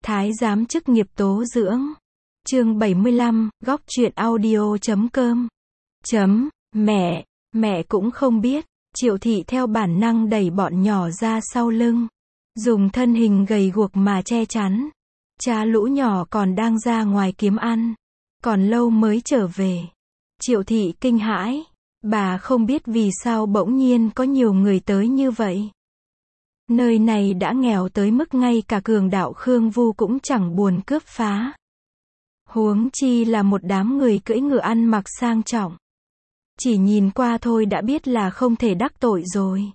Thái giám chức nghiệp tố dưỡng. Chương 75, góc truyện audio.com. Mẹ cũng không biết. Triệu thị theo bản năng đẩy bọn nhỏ ra sau lưng, dùng thân hình gầy guộc mà che chắn. Cha lũ nhỏ còn đang ra ngoài kiếm ăn, còn lâu mới trở về. Triệu thị kinh hãi, bà không biết vì sao bỗng nhiên có nhiều người tới như vậy. Nơi này đã nghèo tới mức ngay cả cường đạo Khương Vu cũng chẳng buồn cướp phá. Huống chi là một đám người cưỡi ngựa ăn mặc sang trọng. Chỉ nhìn qua thôi đã biết là không thể đắc tội rồi.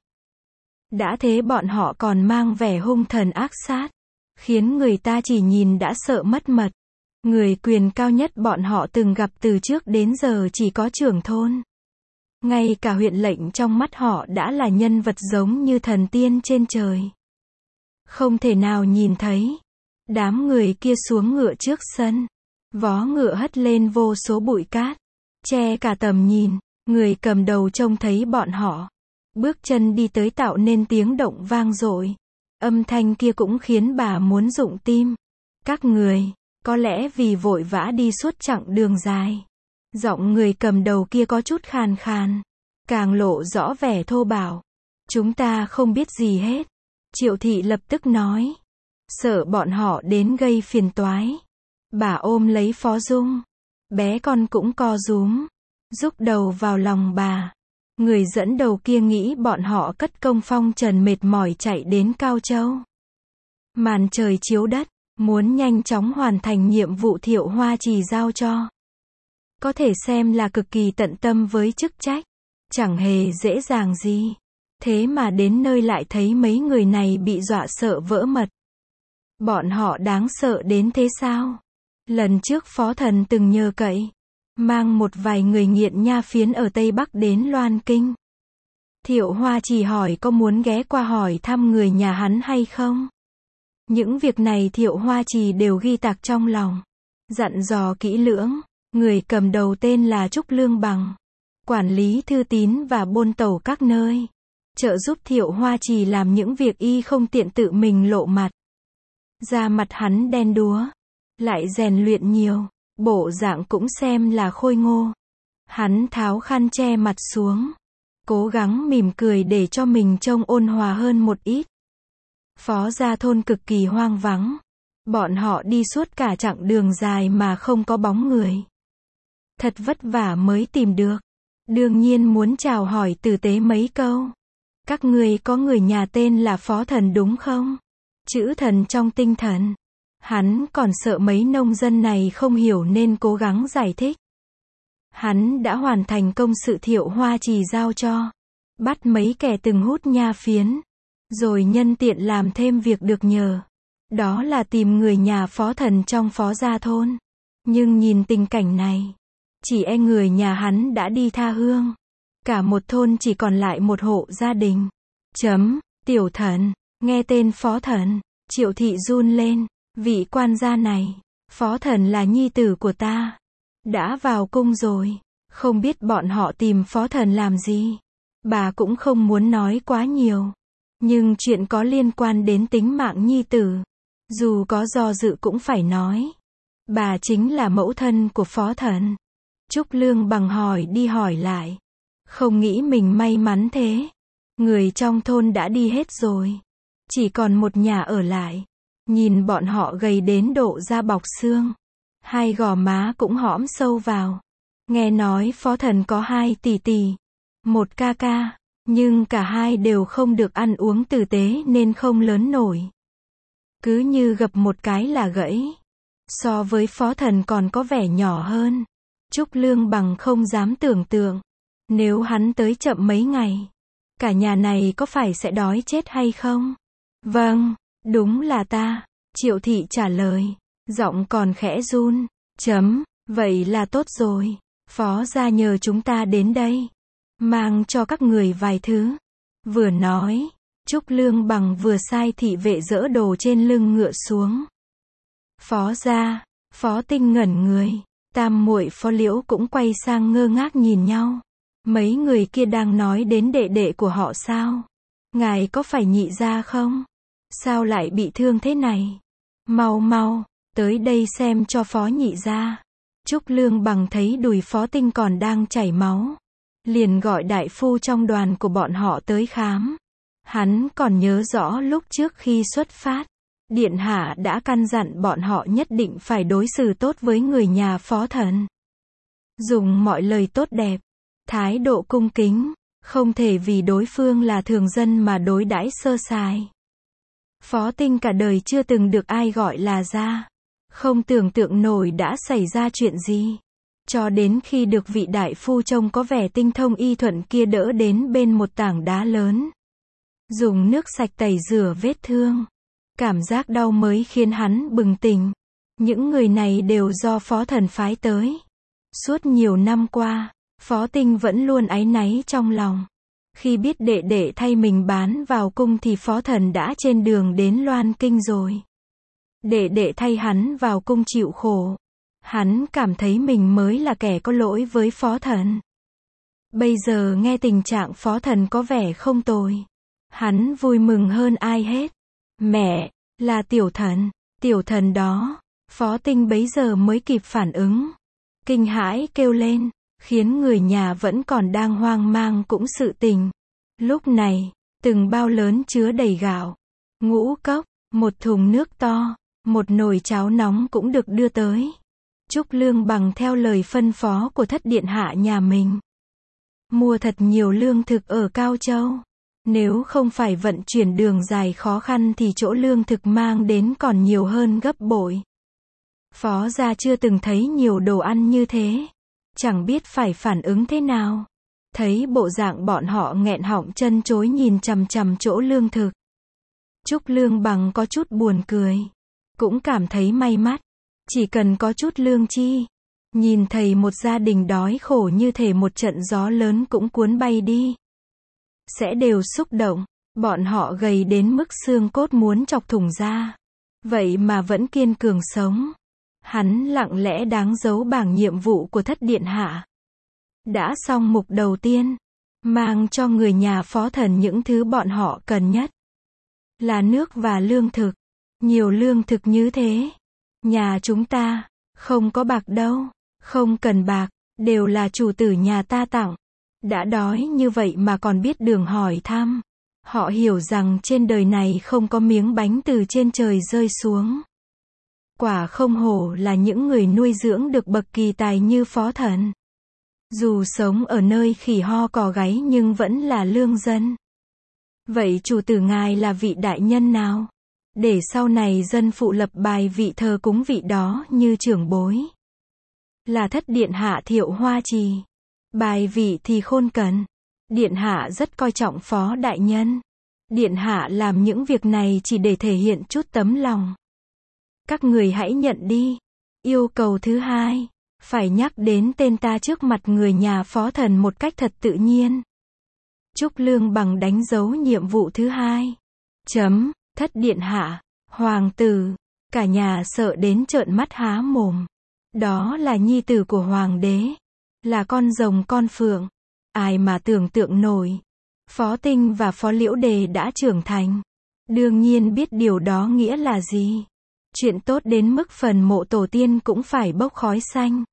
Đã thế bọn họ còn mang vẻ hung thần ác sát, khiến người ta chỉ nhìn đã sợ mất mật. Người quyền cao nhất bọn họ từng gặp từ trước đến giờ chỉ có trưởng thôn. Ngay cả huyện lệnh trong mắt họ đã là nhân vật giống như thần tiên trên trời. Không thể nào nhìn thấy. Đám người kia xuống ngựa trước sân. Vó ngựa hất lên vô số bụi cát, che cả tầm nhìn. Người cầm đầu trông thấy bọn họ, bước chân đi tới tạo nên tiếng động vang dội. Âm thanh kia cũng khiến bà muốn rụng tim. Các người, có lẽ vì vội vã đi suốt chặng đường dài. Giọng người cầm đầu kia có chút khàn khàn, càng lộ rõ vẻ thô bạo. Chúng ta không biết gì hết. Triệu thị lập tức nói. Sợ bọn họ đến gây phiền toái. Bà ôm lấy Phó Dung. Bé con cũng co rúm, rúc đầu vào lòng bà. Người dẫn đầu kia nghĩ bọn họ cất công phong trần mệt mỏi chạy đến Cao Châu. Màn trời chiếu đất, muốn nhanh chóng hoàn thành nhiệm vụ Thiệu Hoa Trì giao cho. Có thể xem là cực kỳ tận tâm với chức trách. Chẳng hề dễ dàng gì. Thế mà đến nơi lại thấy mấy người này bị dọa sợ vỡ mật. Bọn họ đáng sợ đến thế sao? Lần trước Phó Thần từng nhờ cậy, mang một vài người nghiện nha phiến ở Tây Bắc đến Loan Kinh. Thiệu Hoa chỉ hỏi có muốn ghé qua hỏi thăm người nhà hắn hay không. Những việc này Thiệu Hoa Trì đều ghi tạc trong lòng, dặn dò kỹ lưỡng. Người cầm đầu tên là Trúc Lương Bằng, quản lý thư tín và buôn tàu các nơi, trợ giúp Thiệu Hoa Trì làm những việc y không tiện tự mình lộ mặt. Da mặt hắn đen đúa, lại rèn luyện nhiều, bộ dạng cũng xem là khôi ngô. Hắn tháo khăn che mặt xuống, cố gắng mỉm cười để cho mình trông ôn hòa hơn một ít. Phó gia thôn cực kỳ hoang vắng. Bọn họ đi suốt cả chặng đường dài mà không có bóng người. Thật vất vả mới tìm được. Đương nhiên muốn chào hỏi tử tế mấy câu. Các người có người nhà tên là Phó Thần đúng không? Chữ thần trong tinh thần. Hắn còn sợ mấy nông dân này không hiểu nên cố gắng giải thích. Hắn đã hoàn thành công sự Thiệu Hoa Trì giao cho. Bắt mấy kẻ từng hút nha phiến. Rồi nhân tiện làm thêm việc được nhờ. Đó là tìm người nhà Phó Thần trong Phó gia thôn. Nhưng nhìn tình cảnh này, chỉ e người nhà hắn đã đi tha hương. Cả một thôn chỉ còn lại một hộ gia đình. Tiểu Thần, nghe tên Phó Thần, Triệu thị run lên. Vị quan gia này, Phó Thần là nhi tử của ta. Đã vào cung rồi, không biết bọn họ tìm Phó Thần làm gì. Bà cũng không muốn nói quá nhiều. Nhưng chuyện có liên quan đến tính mạng nhi tử, dù có do dự cũng phải nói. Bà chính là mẫu thân của Phó Thần. Trúc Lương Bằng hỏi đi hỏi lại, không nghĩ mình may mắn thế. Người trong thôn đã đi hết rồi, chỉ còn một nhà ở lại. Nhìn bọn họ gầy đến độ da bọc xương, hai gò má cũng hõm sâu vào. Nghe nói Phó Thần có 2 tỷ tỷ, 1 ca ca, nhưng cả hai đều không được ăn uống tử tế nên không lớn nổi. Cứ như gập một cái là gãy. So với Phó Thần còn có vẻ nhỏ hơn. Trúc Lương Bằng không dám tưởng tượng, nếu hắn tới chậm mấy ngày, cả nhà này có phải sẽ đói chết hay không? Vâng, đúng là ta. Triệu thị trả lời, giọng còn khẽ run. Vậy là tốt rồi. Phó gia nhờ chúng ta đến đây, mang cho các người vài thứ. Vừa nói, Trúc Lương Bằng vừa sai thị vệ dỡ đồ trên lưng ngựa xuống. Phó gia, Phó Tinh ngẩn người, tam muội Phó Liễu cũng quay sang ngơ ngác nhìn nhau. Mấy người kia đang nói đến đệ đệ của họ sao? Ngài có phải nhị gia không? Sao lại bị thương thế này? Mau mau, tới đây xem cho Phó nhị gia. Trúc Lương Bằng thấy đùi Phó Tinh còn đang chảy máu. Liền gọi đại phu trong đoàn của bọn họ tới khám. Hắn còn nhớ rõ lúc trước khi xuất phát, Điện hạ đã căn dặn bọn họ nhất định phải đối xử tốt với người nhà Phó Thần. Dùng mọi lời tốt đẹp, thái độ cung kính, không thể vì đối phương là thường dân mà đối đãi sơ sài. Phó Tinh cả đời chưa từng được ai gọi là gia. Không tưởng tượng nổi đã xảy ra chuyện gì. Cho đến khi được vị đại phu trông có vẻ tinh thông y thuận kia đỡ đến bên một tảng đá lớn. Dùng nước sạch tẩy rửa vết thương. Cảm giác đau mới khiến hắn bừng tỉnh. Những người này đều do Phó Thần phái tới. Suốt nhiều năm qua, Phó Tinh vẫn luôn áy náy trong lòng. Khi biết đệ đệ thay mình bán vào cung thì Phó Thần đã trên đường đến Loan Kinh rồi. Đệ đệ thay hắn vào cung chịu khổ. Hắn cảm thấy mình mới là kẻ có lỗi với Phó Thần. Bây giờ nghe tình trạng Phó Thần có vẻ không tồi. Hắn vui mừng hơn ai hết. Mẹ, là tiểu thần đó. Phó Tinh bấy giờ mới kịp phản ứng. Kinh hãi kêu lên, khiến người nhà vẫn còn đang hoang mang cũng sự tình. Lúc này, từng bao lớn chứa đầy gạo, ngũ cốc, một thùng nước to, một nồi cháo nóng cũng được đưa tới. Trúc Lương Bằng theo lời phân phó của thất điện hạ nhà mình. Mua thật nhiều lương thực ở Cao Châu. Nếu không phải vận chuyển đường dài khó khăn thì chỗ lương thực mang đến còn nhiều hơn gấp bội. Phó gia chưa từng thấy nhiều đồ ăn như thế. Chẳng biết phải phản ứng thế nào. Thấy bộ dạng bọn họ nghẹn họng chân chối nhìn chằm chằm chỗ lương thực. Trúc Lương Bằng có chút buồn cười. Cũng cảm thấy may mắn. Chỉ cần có chút lương chi. Nhìn thấy một gia đình đói khổ như thể một trận gió lớn cũng cuốn bay đi. Sẽ đều xúc động. Bọn họ gầy đến mức xương cốt muốn chọc thủng ra. Vậy mà vẫn kiên cường sống. Hắn lặng lẽ đáng giấu bảng nhiệm vụ của thất điện hạ. Đã xong mục đầu tiên. Mang cho người nhà Phó Thần những thứ bọn họ cần nhất. Là nước và lương thực. Nhiều lương thực như thế. Nhà chúng ta, không có bạc đâu. Không cần bạc, đều là chủ tử nhà ta tặng. Đã đói như vậy mà còn biết đường hỏi thăm. Họ hiểu rằng trên đời này không có miếng bánh từ trên trời rơi xuống. Quả không hổ là những người nuôi dưỡng được bậc kỳ tài như Phó Thần. Dù sống ở nơi khỉ ho cò gáy nhưng vẫn là lương dân. Vậy chủ tử ngài là vị đại nhân nào? Để sau này dân phụ lập bài vị thờ cúng vị đó như trưởng bối. Là thất điện hạ Thiệu Hoa Trì. Bài vị thì khôn cẩn. Điện hạ rất coi trọng Phó đại nhân. Điện hạ làm những việc này chỉ để thể hiện chút tấm lòng. Các người hãy nhận đi. Yêu cầu thứ hai, phải nhắc đến tên ta trước mặt người nhà Phó Thần một cách thật tự nhiên. Trúc Lương Bằng đánh dấu nhiệm vụ thứ hai. Thất điện hạ, hoàng tử, cả nhà sợ đến trợn mắt há mồm. Đó là nhi tử của hoàng đế, là con rồng con phượng. Ai mà tưởng tượng nổi. Phó Tinh và Phó Liễu Đề đã trưởng thành. Đương nhiên biết điều đó nghĩa là gì. Chuyện tốt đến mức phần mộ tổ tiên cũng phải bốc khói xanh.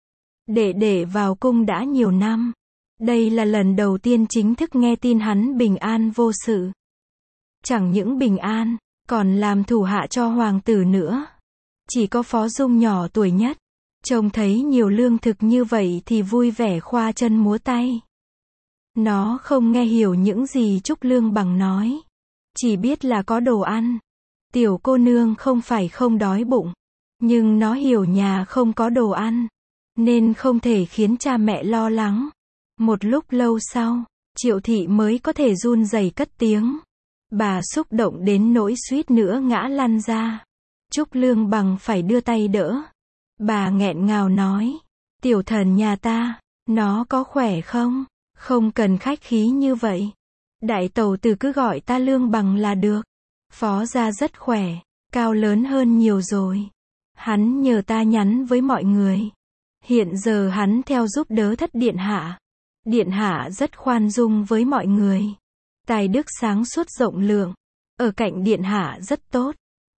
Đệ vào cung đã nhiều năm. Đây là lần đầu tiên chính thức nghe tin hắn bình an vô sự. Chẳng những bình an, còn làm thủ hạ cho hoàng tử nữa. Chỉ có Phó Dung nhỏ tuổi nhất. Trông thấy nhiều lương thực như vậy thì vui vẻ khoa chân múa tay. Nó không nghe hiểu những gì Trúc Lương Bằng nói. Chỉ biết là có đồ ăn. Tiểu cô nương không phải không đói bụng. Nhưng nó hiểu nhà không có đồ ăn. Nên không thể khiến cha mẹ lo lắng. Một lúc lâu sau, Triệu Thị mới có thể run rẩy cất tiếng. Bà xúc động đến nỗi suýt nữa ngã lăn ra. Trúc Lương Bằng phải đưa tay đỡ. Bà nghẹn ngào nói. Tiểu thần nhà ta, nó có khỏe không? Không cần khách khí như vậy. Đại tẩu tử cứ gọi ta Lương Bằng là được. Phó gia rất khỏe, cao lớn hơn nhiều rồi. Hắn nhờ ta nhắn với mọi người. Hiện giờ hắn theo giúp đỡ thất điện hạ. Điện hạ rất khoan dung với mọi người. Tài đức sáng suốt rộng lượng. Ở cạnh điện hạ rất tốt.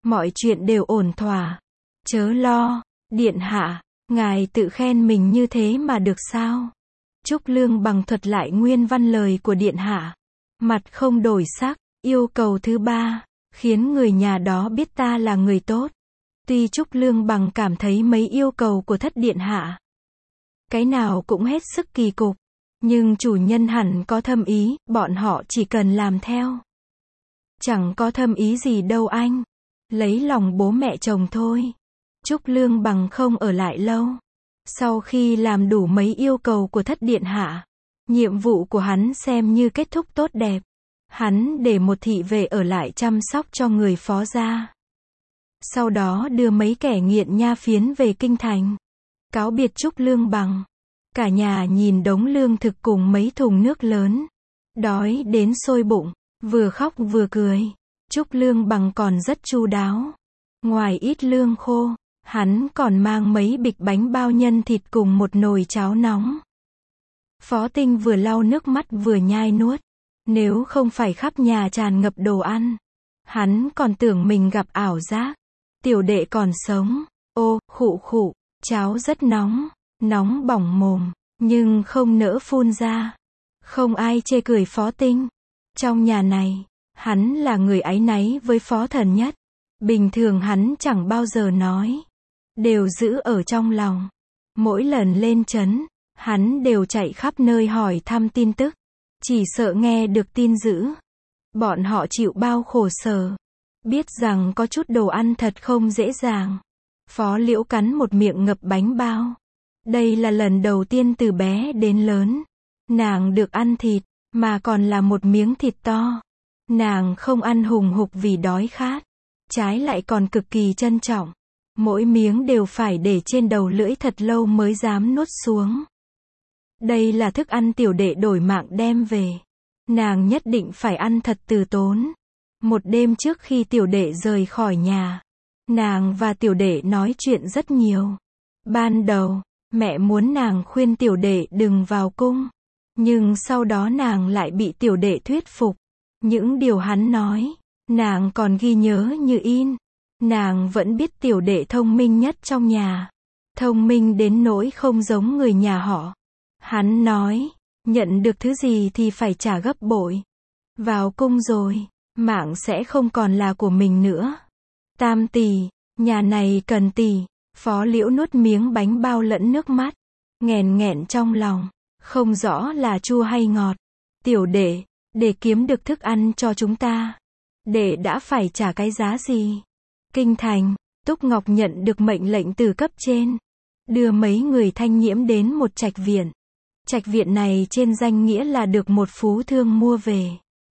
Mọi chuyện đều ổn thỏa. Chớ lo, điện hạ, ngài tự khen mình như thế mà được sao? Trúc Lương Bằng thuật lại nguyên văn lời của điện hạ. Mặt không đổi sắc, yêu cầu thứ ba, khiến người nhà đó biết ta là người tốt. Tuy Trúc Lương Bằng cảm thấy mấy yêu cầu của thất điện hạ, cái nào cũng hết sức kỳ cục, nhưng chủ nhân hẳn có thâm ý, bọn họ chỉ cần làm theo. Chẳng có thâm ý gì đâu anh. Lấy lòng bố mẹ chồng thôi. Trúc Lương Bằng không ở lại lâu. Sau khi làm đủ mấy yêu cầu của thất điện hạ, nhiệm vụ của hắn xem như kết thúc tốt đẹp. Hắn để một thị vệ ở lại chăm sóc cho người phó gia. Sau đó đưa mấy kẻ nghiện nha phiến về kinh thành. Cáo biệt Trúc Lương Bằng. Cả nhà nhìn đống lương thực cùng mấy thùng nước lớn. Đói đến sôi bụng, vừa khóc vừa cười. Trúc Lương Bằng còn rất chu đáo. Ngoài ít lương khô, hắn còn mang mấy bịch bánh bao nhân thịt cùng một nồi cháo nóng. Phó Tinh vừa lau nước mắt vừa nhai nuốt. Nếu không phải khắp nhà tràn ngập đồ ăn, hắn còn tưởng mình gặp ảo giác. Tiểu đệ còn sống. Ô, khụ khụ, cháo rất nóng, nóng bỏng mồm, nhưng không nỡ phun ra. Không ai chê cười Phó Tinh. Trong nhà này, hắn là người áy náy với Phó Thần nhất. Bình thường hắn chẳng bao giờ nói, đều giữ ở trong lòng. Mỗi lần lên trấn, hắn đều chạy khắp nơi hỏi thăm tin tức. Chỉ sợ nghe được tin dữ, bọn họ chịu bao khổ sở. Biết rằng có chút đồ ăn thật không dễ dàng. Phó Liễu cắn một miệng ngập bánh bao. Đây là lần đầu tiên từ bé đến lớn, nàng được ăn thịt, mà còn là một miếng thịt to. Nàng không ăn hùng hục vì đói khát, trái lại còn cực kỳ trân trọng. Mỗi miếng đều phải để trên đầu lưỡi thật lâu mới dám nuốt xuống. Đây là thức ăn tiểu đệ đổi mạng đem về. Nàng nhất định phải ăn thật từ tốn. Một đêm trước khi tiểu đệ rời khỏi nhà, nàng và tiểu đệ nói chuyện rất nhiều. Ban đầu, mẹ muốn nàng khuyên tiểu đệ đừng vào cung. Nhưng sau đó nàng lại bị tiểu đệ thuyết phục. Những điều hắn nói, nàng còn ghi nhớ như in. Nàng vẫn biết tiểu đệ thông minh nhất trong nhà. Thông minh đến nỗi không giống người nhà họ. Hắn nói, nhận được thứ gì thì phải trả gấp bội. Vào cung rồi, mạng sẽ không còn là của mình nữa. Tam tỷ, nhà này cần tỷ. Phó Liễu nuốt miếng bánh bao lẫn nước mắt, nghẹn nghẹn trong lòng, không rõ là chua hay ngọt. Tiểu đệ, để kiếm được thức ăn cho chúng ta, đệ đã phải trả cái giá gì? Kinh thành, Túc Ngọc nhận được mệnh lệnh từ cấp trên, đưa mấy người Thanh Nhiễm đến một trạch viện. Trạch viện này trên danh nghĩa là được một phú thương mua về,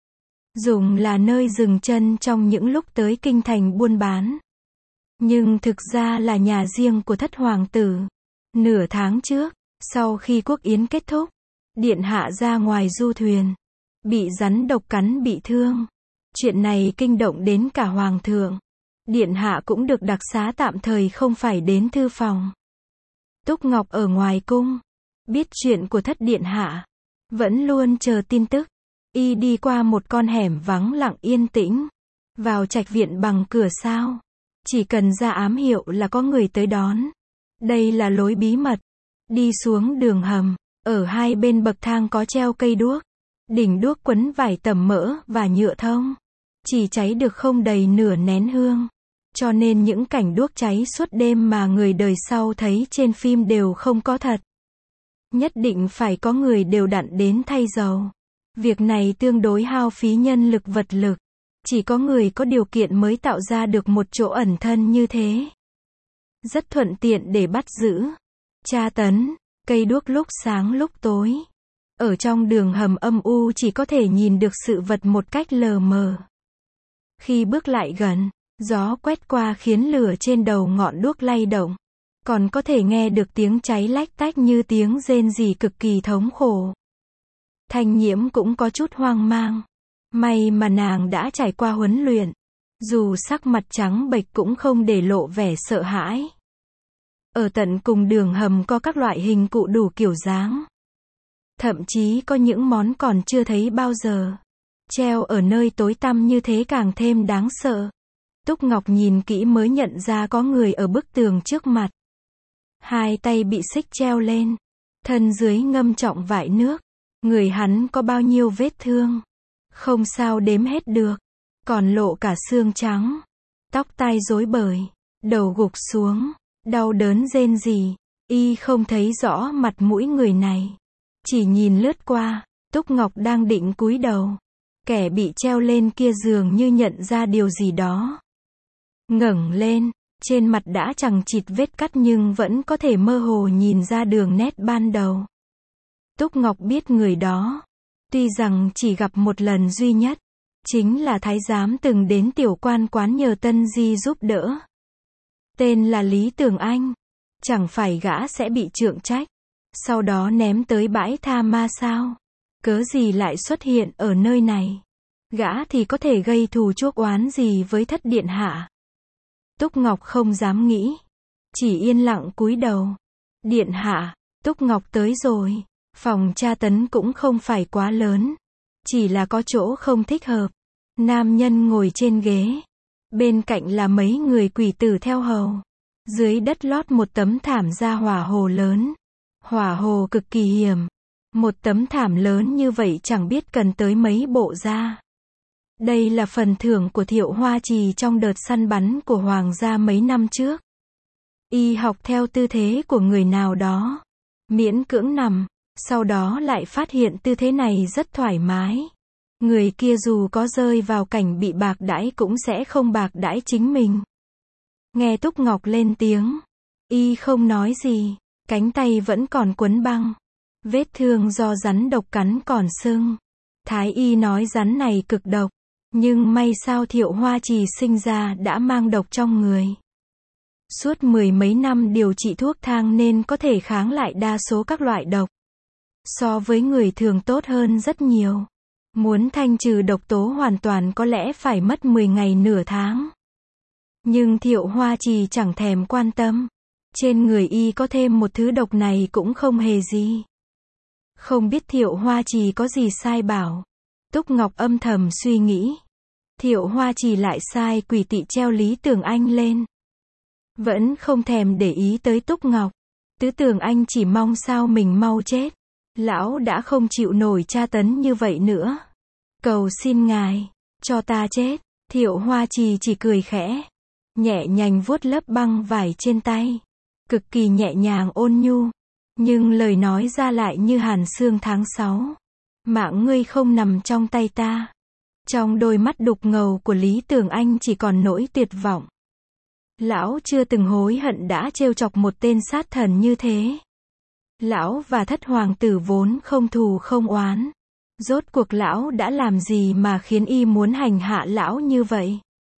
dùng là nơi dừng chân trong những lúc tới kinh thành buôn bán. Nhưng thực ra là nhà riêng của thất hoàng tử. Nửa tháng trước, sau khi quốc yến kết thúc, điện hạ ra ngoài du thuyền, bị rắn độc cắn bị thương. Chuyện này kinh động đến cả hoàng thượng. Điện hạ cũng được đặc xá tạm thời không phải đến thư phòng. Túc Ngọc ở ngoài cung, biết chuyện của thất điện hạ, vẫn luôn chờ tin tức. Y đi qua một con hẻm vắng lặng yên tĩnh, vào trạch viện bằng cửa sao. Chỉ cần ra ám hiệu là có người tới đón. Đây là lối bí mật. Đi xuống đường hầm, ở hai bên bậc thang có treo cây đuốc. Đỉnh đuốc quấn vải tẩm mỡ và nhựa thông. Chỉ cháy được không đầy nửa nén hương. Cho nên những cảnh đuốc cháy suốt đêm mà người đời sau thấy trên phim đều không có thật. Nhất định phải có người đều đặn đến thay dầu. Việc này tương đối hao phí nhân lực vật lực. Chỉ có người có điều kiện mới tạo ra được một chỗ ẩn thân như thế. Rất thuận tiện để bắt giữ, tra tấn. Cây đuốc lúc sáng lúc tối. Ở trong đường hầm âm u chỉ có thể nhìn được sự vật một cách lờ mờ. Khi bước lại gần, gió quét qua khiến lửa trên đầu ngọn đuốc lay động. Còn có thể nghe được tiếng cháy lách tách như tiếng rên rỉ cực kỳ thống khổ. Thanh Nhiễm cũng có chút hoang mang. May mà nàng đã trải qua huấn luyện. Dù sắc mặt trắng bệch cũng không để lộ vẻ sợ hãi. Ở tận cùng đường hầm có các loại hình cụ đủ kiểu dáng. Thậm chí có những món còn chưa thấy bao giờ. Treo ở nơi tối tăm như thế càng thêm đáng sợ. Túc Ngọc nhìn kỹ mới nhận ra có người ở bức tường trước mặt. Hai tay bị xích treo lên, thân dưới ngâm trọng vại nước. Người hắn có bao nhiêu vết thương, không sao đếm hết được, còn lộ cả xương trắng. Tóc tai rối bời, đầu gục xuống, đau đớn rên rỉ. Y không thấy rõ mặt mũi người này, chỉ nhìn lướt qua. Túc Ngọc đang định cúi đầu, kẻ bị treo lên kia dường như nhận ra điều gì đó, ngẩng lên. Trên mặt đã chằng chịt vết cắt nhưng vẫn có thể mơ hồ nhìn ra đường nét ban đầu. Túc Ngọc biết người đó, tuy rằng chỉ gặp một lần duy nhất, chính là thái giám từng đến tiểu quan quán nhờ Tân Di giúp đỡ. Tên là Lý Tường Anh. Chẳng phải gã sẽ bị trượng trách, sau đó ném tới bãi tha ma sao? Cớ gì lại xuất hiện ở nơi này? Gã thì có thể gây thù chuốc oán gì với thất điện hạ? Túc Ngọc không dám nghĩ, chỉ yên lặng cúi đầu. Điện hạ, Túc Ngọc tới rồi. Phòng tra tấn cũng không phải quá lớn, chỉ là có chỗ không thích hợp. Nam nhân ngồi trên ghế, bên cạnh là mấy người quỷ tử theo hầu. Dưới đất lót một tấm thảm da hỏa hồ lớn. Hỏa hồ cực kỳ hiểm. Một tấm thảm lớn như vậy chẳng biết cần tới mấy bộ da. Đây là phần thưởng của Thiệu Hoa Trì trong đợt săn bắn của hoàng gia mấy năm trước. Y học theo tư thế của người nào đó, miễn cưỡng nằm, sau đó lại phát hiện tư thế này rất thoải mái. Người kia dù có rơi vào cảnh bị bạc đãi cũng sẽ không bạc đãi chính mình. Nghe Túc Ngọc lên tiếng, y không nói gì, cánh tay vẫn còn quấn băng. Vết thương do rắn độc cắn còn sưng. Thái y nói rắn này cực độc, nhưng may sao Thiệu Hoa Trì sinh ra đã mang độc trong người. Suốt mười mấy năm điều trị thuốc thang nên có thể kháng lại đa số các loại độc. So với người thường tốt hơn rất nhiều. Muốn thanh trừ độc tố hoàn toàn có lẽ phải mất 10 ngày nửa tháng. Nhưng Thiệu Hoa Trì chẳng thèm quan tâm. Trên người y có thêm một thứ độc này cũng không hề gì. Không biết Thiệu Hoa Trì có gì sai bảo. Túc Ngọc âm thầm suy nghĩ. Thiệu Hoa Trì lại sai quỷ tỵ treo Lý Tường Anh lên. Vẫn không thèm để ý tới Túc Ngọc. Tứ Tường Anh chỉ mong sao mình mau chết. Lão đã không chịu nổi tra tấn như vậy nữa. Cầu xin ngài, cho ta chết. Thiệu Hoa Trì chỉ cười khẽ, nhẹ nhàng vuốt lớp băng vải trên tay. Cực kỳ nhẹ nhàng ôn nhu. Nhưng lời nói ra lại như hàn sương tháng 6. Mạng ngươi không nằm trong tay ta. Trong đôi mắt đục ngầu của Lý Tường Anh chỉ còn nỗi tuyệt vọng. Lão chưa từng hối hận đã trêu chọc một tên sát thần như thế. Lão và thất hoàng tử vốn không thù không oán. Rốt cuộc lão đã làm gì mà khiến y muốn hành hạ lão như vậy?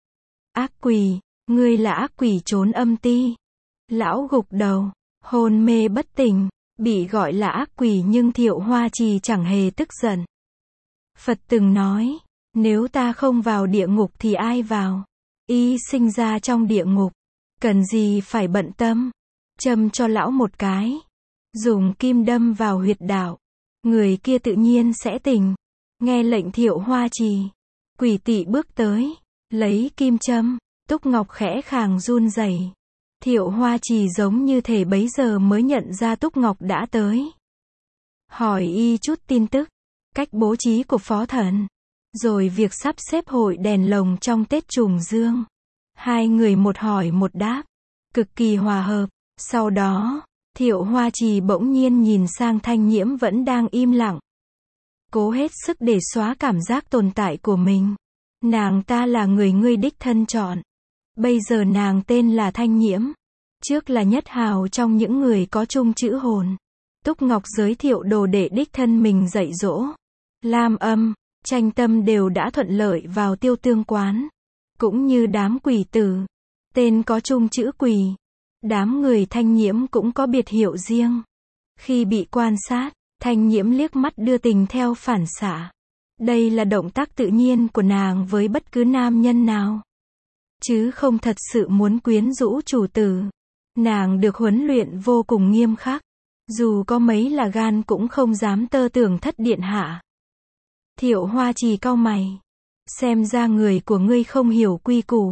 Ác quỷ, ngươi là ác quỷ trốn âm ti. Lão gục đầu, hôn mê bất tỉnh, bị gọi là ác quỷ nhưng Thiệu Hoa Trì chẳng hề tức giận. Phật từng nói, nếu ta không vào địa ngục thì ai vào? Y sinh ra trong địa ngục, cần gì phải bận tâm? Châm cho lão một cái, dùng kim đâm vào huyệt đạo, người kia tự nhiên sẽ tỉnh. Nghe lệnh Thiệu Hoa Trì, quỷ tỵ bước tới, lấy kim châm. Túc Ngọc khẽ khàng run rẩy. Thiệu Hoa Trì giống như thể bấy giờ mới nhận ra Túc Ngọc đã tới. Hỏi y chút tin tức, cách bố trí của phó thần, rồi việc sắp xếp hội đèn lồng trong Tết Trùng Dương. Hai người một hỏi một đáp, cực kỳ hòa hợp. Sau đó, Thiệu Hoa Trì bỗng nhiên nhìn sang Thanh Nhiễm vẫn đang im lặng. Cố hết sức để xóa cảm giác tồn tại của mình. Nàng ta là người ngươi đích thân chọn. Bây giờ nàng tên là Thanh Nhiễm. Trước là nhất hào trong những người có chung chữ hồn. Túc Ngọc giới thiệu đồ đệ đích thân mình dạy dỗ. Lam Âm, Tranh Tâm đều đã thuận lợi vào Tiêu Tương quán. Cũng như đám quỷ tử. Tên có chung chữ quỷ. Đám người Thanh Nhiễm cũng có biệt hiệu riêng. Khi bị quan sát, Thanh Nhiễm liếc mắt đưa tình theo phản xạ. Đây là động tác tự nhiên của nàng với bất cứ nam nhân nào. Chứ không thật sự muốn quyến rũ chủ tử. Nàng được huấn luyện vô cùng nghiêm khắc. Dù có mấy là gan cũng không dám tơ tưởng thất điện hạ. Thiệu Hoa Trì cau mày. Xem ra người của ngươi không hiểu quy củ.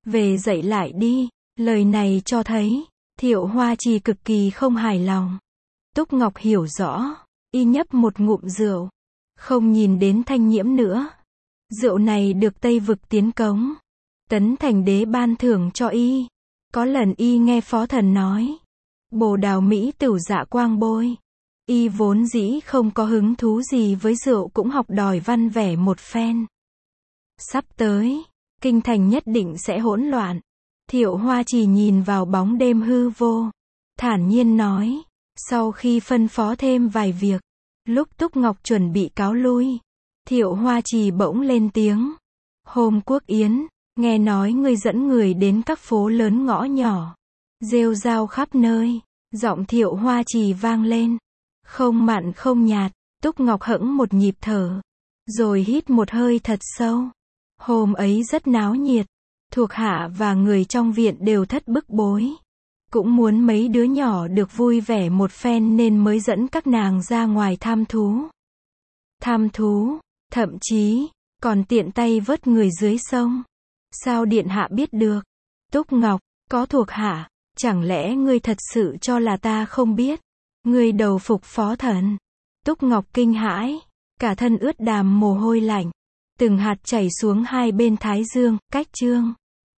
Về dậy lại đi. Lời này cho thấy, Thiệu Hoa Trì cực kỳ không hài lòng. Túc Ngọc hiểu rõ, y nhấp một ngụm rượu, không nhìn đến Thanh Nhiễm nữa. Rượu này được Tây Vực tiến cống, Tấn Thành Đế ban thưởng cho y. Có lần y nghe Phó Thần nói, Bồ Đào Mỹ Tửu dạ quang bôi. Y vốn dĩ không có hứng thú gì với rượu cũng học đòi văn vẻ một phen. Sắp tới, kinh thành nhất định sẽ hỗn loạn. Thiệu Hoa Trì nhìn vào bóng đêm hư vô, thản nhiên nói, sau khi phân phó thêm vài việc, lúc Túc Ngọc chuẩn bị cáo lui, Thiệu Hoa Trì bỗng lên tiếng. Hôm Quốc Yến, nghe nói ngươi dẫn người đến các phố lớn ngõ nhỏ, rêu rao khắp nơi. Giọng Thiệu Hoa Trì vang lên, không mặn không nhạt. Túc Ngọc hẫng một nhịp thở, rồi hít một hơi thật sâu. Hôm ấy rất náo nhiệt, thuộc hạ và người trong viện đều thất bức bối. Cũng muốn mấy đứa nhỏ được vui vẻ một phen nên mới dẫn các nàng ra ngoài tham thú. Tham thú, thậm chí, còn tiện tay vớt người dưới sông. Sao điện hạ biết được? Túc Ngọc, có thuộc hạ, chẳng lẽ ngươi thật sự cho là ta không biết? Ngươi đầu phục Phó Thần. Túc Ngọc kinh hãi, cả thân ướt đàm mồ hôi lạnh, từng hạt chảy xuống hai bên thái dương, cách trương.